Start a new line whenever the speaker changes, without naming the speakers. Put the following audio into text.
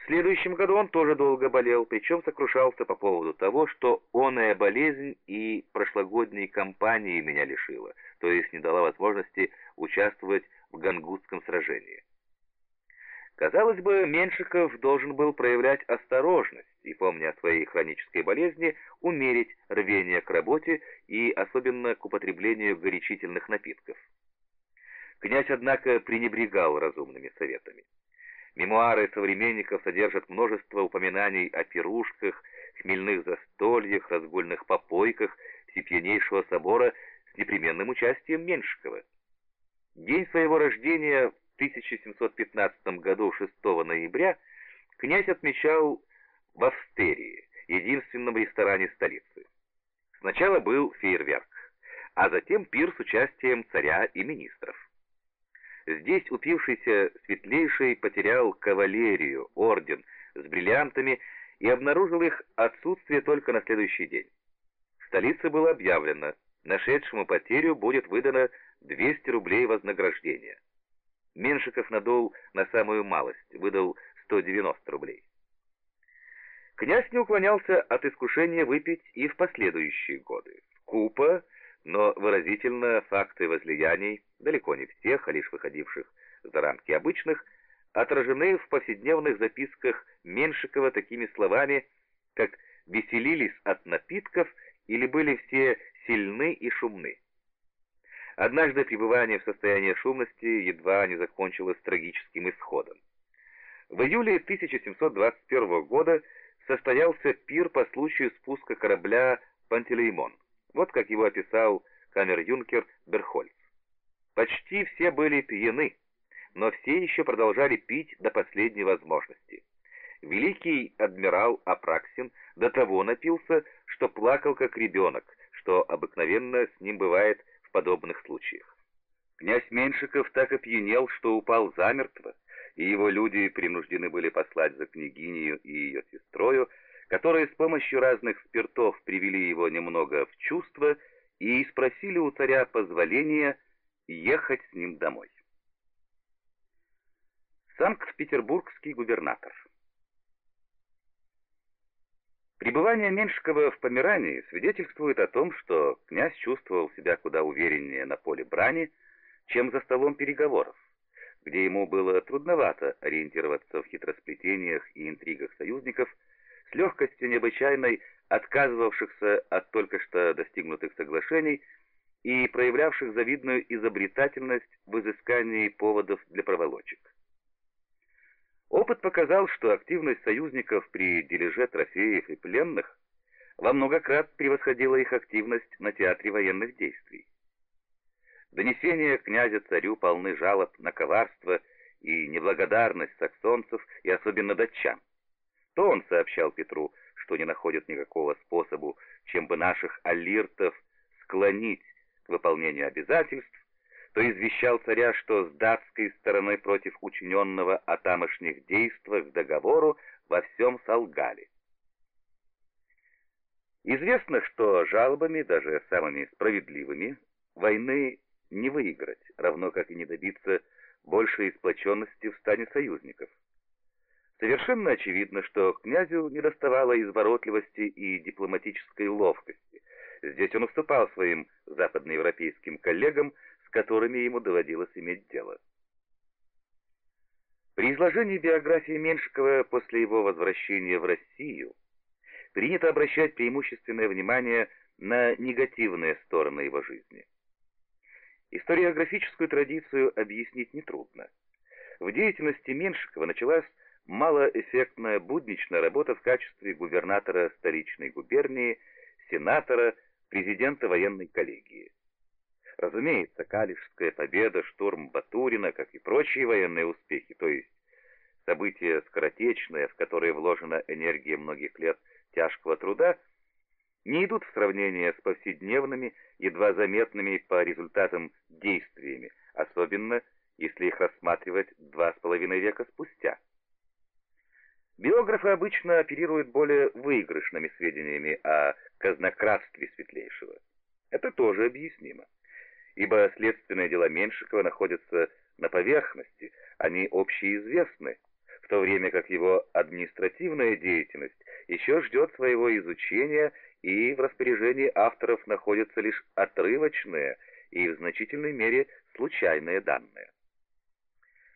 В следующем году он тоже долго болел, причем сокрушался по поводу того, что оная болезнь и прошлогодней кампании меня лишила, то есть не дала возможности участвовать в Гангутском сражении. Казалось бы, Меншиков должен был проявлять осторожность и, помня о своей хронической болезни, умерить рвение к работе и особенно к употреблению горячительных напитков. Князь, однако, пренебрегал разумными советами. Мемуары современников содержат множество упоминаний о пирушках, хмельных застольях, разгульных попойках Всепьянейшего собора с непременным участием Меншикова. День своего рождения в 1715 году, 6 ноября, князь отмечал в Австерии, единственном ресторане столицы. Сначала был фейерверк, а затем пир с участием царя и министров. Здесь упившийся Светлейший потерял кавалерию, орден с бриллиантами и обнаружил их отсутствие только на следующий день. В столице было объявлено, нашедшему потерю будет выдано 200 рублей вознаграждения. Меншиков надул на самую малость, выдал 190 рублей. Князь не уклонялся от искушения выпить и в последующие годы. Скупо, но выразительно факты возлияний, далеко не всех, а лишь выходивших за рамки обычных, отражены в повседневных записках Меншикова такими словами, как «веселились от напитков» или «были все сильны и шумны». Однажды пребывание в состоянии шумности едва не закончилось трагическим исходом. В июле 1721 года состоялся пир по случаю спуска корабля «Пантелеймон». Вот как его описал камер-юнкер Берхольц. Почти все были пьяны, но все еще продолжали пить до последней возможности. Великий адмирал Апраксин до того напился, что плакал как ребенок, что обыкновенно с ним бывает в подобных случаях. Князь Меншиков так опьянел, что упал замертво, и его люди принуждены были послать за княгинею и ее сестрою, которые с помощью разных спиртов привели его немного в чувство и спросили у царя позволения ехать с ним домой. Санкт-Петербургский губернатор. Пребывание Меншикова в Померании свидетельствует о том, что князь чувствовал себя куда увереннее на поле брани, чем за столом переговоров, где ему было трудновато ориентироваться в хитросплетениях и интригах союзников, с легкостью необычайной отказывавшихся от только что достигнутых соглашений и проявлявших завидную изобретательность в изыскании поводов для проволочек. Опыт показал, что активность союзников при дележе трофеев и пленных во много крат превосходила их активность на театре военных действий. Донесения князя царю полны жалоб на коварство и неблагодарность саксонцев и особенно датчан. То он сообщал Петру, что не находит никакого способа, чем бы наших аллиртов склонить к выполнению обязательств, то извещал царя, что с датской стороны против учиненного о тамошних действиях договору во всем солгали. Известно, что жалобами, даже самыми справедливыми, войны не выиграть, равно как и не добиться большей сплоченности в стане союзников. Совершенно очевидно, что князю недоставало изворотливости и дипломатической ловкости. Здесь он уступал своим западноевропейским коллегам, с которыми ему доводилось иметь дело. При изложении биографии Меншикова после его возвращения в Россию принято обращать преимущественное внимание на негативные стороны его жизни. Историографическую традицию объяснить нетрудно. В деятельности Меншикова началась малоэффектная будничная работа в качестве губернатора столичной губернии, сенатора, президента военной коллегии. Разумеется, Калишская победа, штурм Батурина, как и прочие военные успехи, то есть события скоротечные, в которые вложена энергия многих лет тяжкого труда, не идут в сравнение с повседневными, едва заметными по результатам действиями, особенно если их рассматривать 2,5 века спустя. Биографы обычно оперируют более выигрышными сведениями о казнократстве Светлейшего. Это тоже объяснимо, ибо следственные дела Меншикова находятся на поверхности, они общеизвестны, в то то время как его административная деятельность еще ждет своего изучения, и в распоряжении авторов находятся лишь отрывочные и в значительной мере случайные данные.